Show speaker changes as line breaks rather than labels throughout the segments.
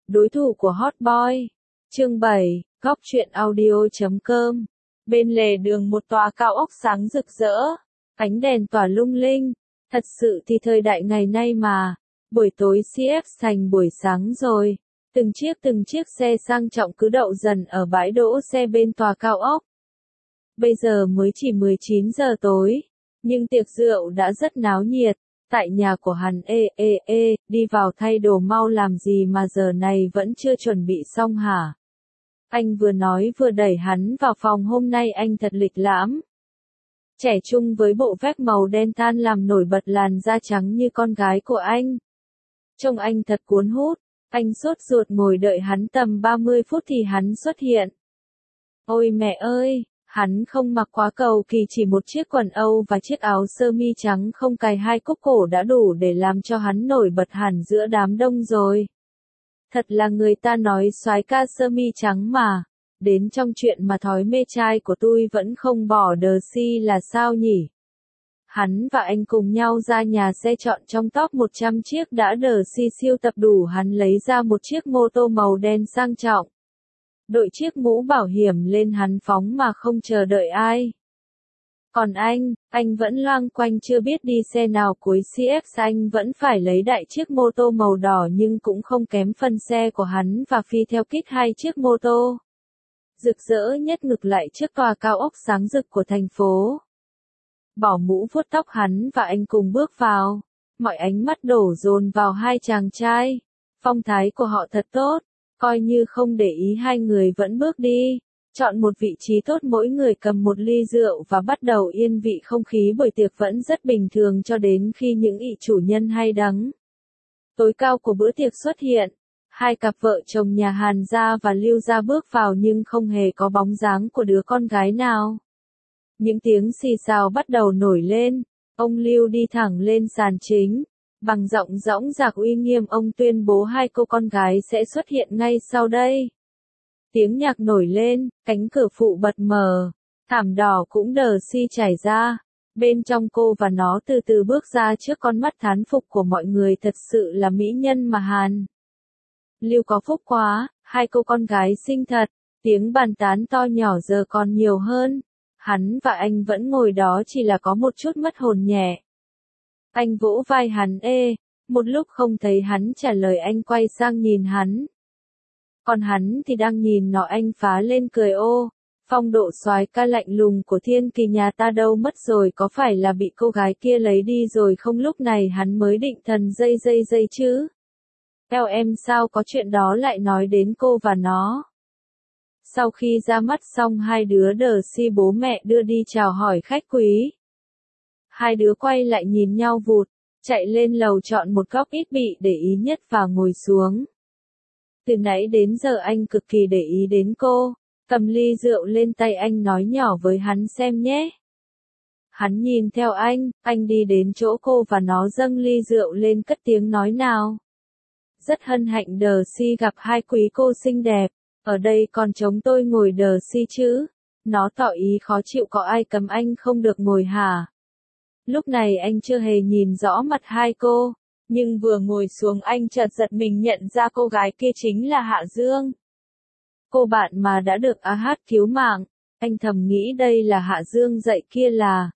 đối thủ của Hot Boy. Chương 7, góc truyện audio.com. Bên lề đường một tòa cao ốc sáng rực rỡ, ánh đèn tỏa lung linh. Thật sự thì thời đại ngày nay mà, buổi tối CF thành buổi sáng rồi. Từng chiếc xe sang trọng cứ đậu dần ở bãi đỗ xe bên tòa cao ốc. Bây giờ mới chỉ 19 giờ tối, nhưng tiệc rượu đã rất náo nhiệt. Tại nhà của hắn đi vào thay đồ mau làm gì mà giờ này vẫn chưa chuẩn bị xong hả? Anh vừa nói vừa đẩy hắn vào phòng. Hôm nay anh thật lịch lãm. Trẻ trung với bộ vest màu đen than làm nổi bật làn da trắng như con gái của anh. Trông anh thật cuốn hút. Anh sốt ruột ngồi đợi hắn tầm 30 phút thì hắn xuất hiện. Ôi mẹ ơi! Hắn không mặc quá cầu kỳ, chỉ một chiếc quần Âu và chiếc áo sơ mi trắng không cài hai cúc cổ đã đủ để làm cho hắn nổi bật hẳn giữa đám đông rồi. Thật là người ta nói soái ca sơ mi trắng mà. Đến trong chuyện mà thói mê trai của tôi vẫn không bỏ đờ si là sao nhỉ? Hắn và anh cùng nhau ra nhà xe chọn trong top 100 chiếc đã đờ si siêu tập đủ. Hắn lấy ra một chiếc mô tô màu đen sang trọng. Đội chiếc mũ bảo hiểm lên hắn phóng mà không chờ đợi ai. Còn anh vẫn loanh quanh chưa biết đi xe nào cuối CX. Anh vẫn phải lấy đại chiếc mô tô màu đỏ nhưng cũng không kém phần xe của hắn và phi theo kích hai chiếc mô tô. Rực rỡ nhất ngược lại trước tòa cao ốc sáng rực của thành phố. Bỏ mũ vuốt tóc, hắn và anh cùng bước vào. Mọi ánh mắt đổ dồn vào hai chàng trai. Phong thái của họ thật tốt. Coi như không để ý hai người vẫn bước đi. Chọn một vị trí tốt, mỗi người cầm một ly rượu và bắt đầu yên vị. Không khí buổi tiệc vẫn rất bình thường cho đến khi những vị chủ nhân hay đắng tối cao của bữa tiệc xuất hiện. Hai cặp vợ chồng nhà Hàn Gia và Lưu Gia bước vào nhưng không hề có bóng dáng của đứa con gái nào. Những tiếng xì xào bắt đầu nổi lên. Ông Lưu đi thẳng lên sàn chính. Bằng giọng dõng dạc uy nghiêm ông tuyên bố hai cô con gái sẽ xuất hiện ngay sau đây. Tiếng nhạc nổi lên, cánh cửa phụ bật mở, thảm đỏ cũng đờ si trải ra. Bên trong cô và nó từ từ bước ra trước con mắt thán phục của mọi người. Thật sự là mỹ nhân mà Hàn Lưu có phúc quá, hai cô con gái xinh thật. Tiếng bàn tán to nhỏ giờ còn nhiều hơn. Hắn và anh vẫn ngồi đó chỉ là có một chút mất hồn nhẹ. Anh vỗ vai hắn một lúc không thấy hắn trả lời, anh quay sang nhìn hắn. Còn hắn thì đang nhìn nó. Anh phá lên cười phong độ soái ca lạnh lùng của thiên kỳ nhà ta đâu mất rồi, có phải là bị cô gái kia lấy đi rồi không? Lúc này hắn mới định thần dây chứ. Theo em sao có chuyện đó lại nói đến cô và nó? Sau khi ra mắt xong hai đứa đờ si bố mẹ đưa đi chào hỏi khách quý. Hai đứa quay lại nhìn nhau vụt, chạy lên lầu chọn một góc ít bị để ý nhất và ngồi xuống. Từ nãy đến giờ anh cực kỳ để ý đến cô. Cầm ly rượu lên tay, anh nói nhỏ với hắn xem nhé. Hắn nhìn theo anh đi đến chỗ cô và nó dâng ly rượu lên cất tiếng nói nào. Rất hân hạnh đờ si gặp hai quý cô xinh đẹp. Ở đây còn trống tôi ngồi đờ si chứ. Nó tỏ ý khó chịu, có ai cấm anh không được ngồi hả? Lúc này anh chưa hề nhìn rõ mặt hai cô, nhưng vừa ngồi xuống anh chợt giật mình nhận ra cô gái kia chính là Hạ Dương. Cô bạn mà đã được AH cứu mạng. Anh thầm nghĩ đây là Hạ Dương dạy kia là,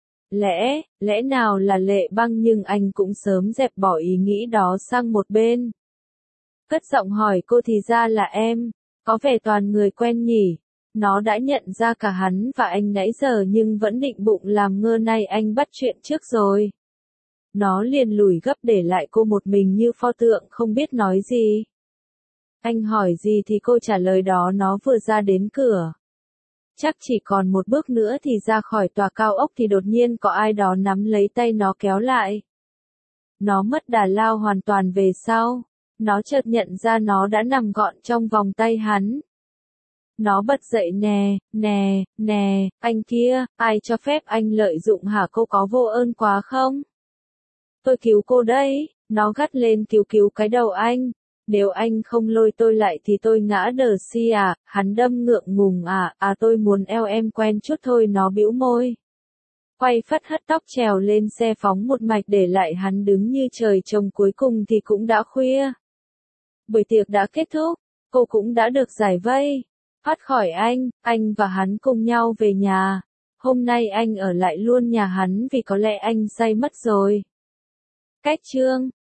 lẽ nào là Lệ Băng, nhưng anh cũng sớm dẹp bỏ ý nghĩ đó sang một bên. Cất giọng hỏi cô, thì ra là em, có vẻ toàn người quen nhỉ. Nó đã nhận ra cả hắn và anh nãy giờ nhưng vẫn định bụng làm ngơ, nay anh bắt chuyện trước rồi. Nó liền lùi gấp để lại cô một mình như pho tượng không biết nói gì. Anh hỏi gì thì cô trả lời đó. Nó vừa ra đến cửa, chắc chỉ còn một bước nữa thì ra khỏi tòa cao ốc thì đột nhiên có ai đó nắm lấy tay nó kéo lại. Nó mất đà lao hoàn toàn về sau. Nó chợt nhận ra nó đã nằm gọn trong vòng tay hắn. Nó bật dậy, nè, anh kia, ai cho phép anh lợi dụng hả? Cô có vô ơn quá không? Tôi cứu cô đấy. Nó gắt lên, cứu cái đầu anh. Nếu anh không lôi tôi lại thì tôi ngã đờ si à? Hắn đâm ngượng ngùng tôi muốn eo em quen chút thôi. Nó bĩu môi. Quay phất hất tóc trèo lên xe phóng một mạch để lại hắn đứng như trời trồng. Cuối cùng thì cũng đã khuya. Buổi tiệc đã kết thúc. cô cũng đã được giải vây, thoát khỏi anh và hắn cùng nhau về nhà. Hôm nay anh ở lại luôn nhà hắn vì có lẽ anh say mất rồi. Cách chương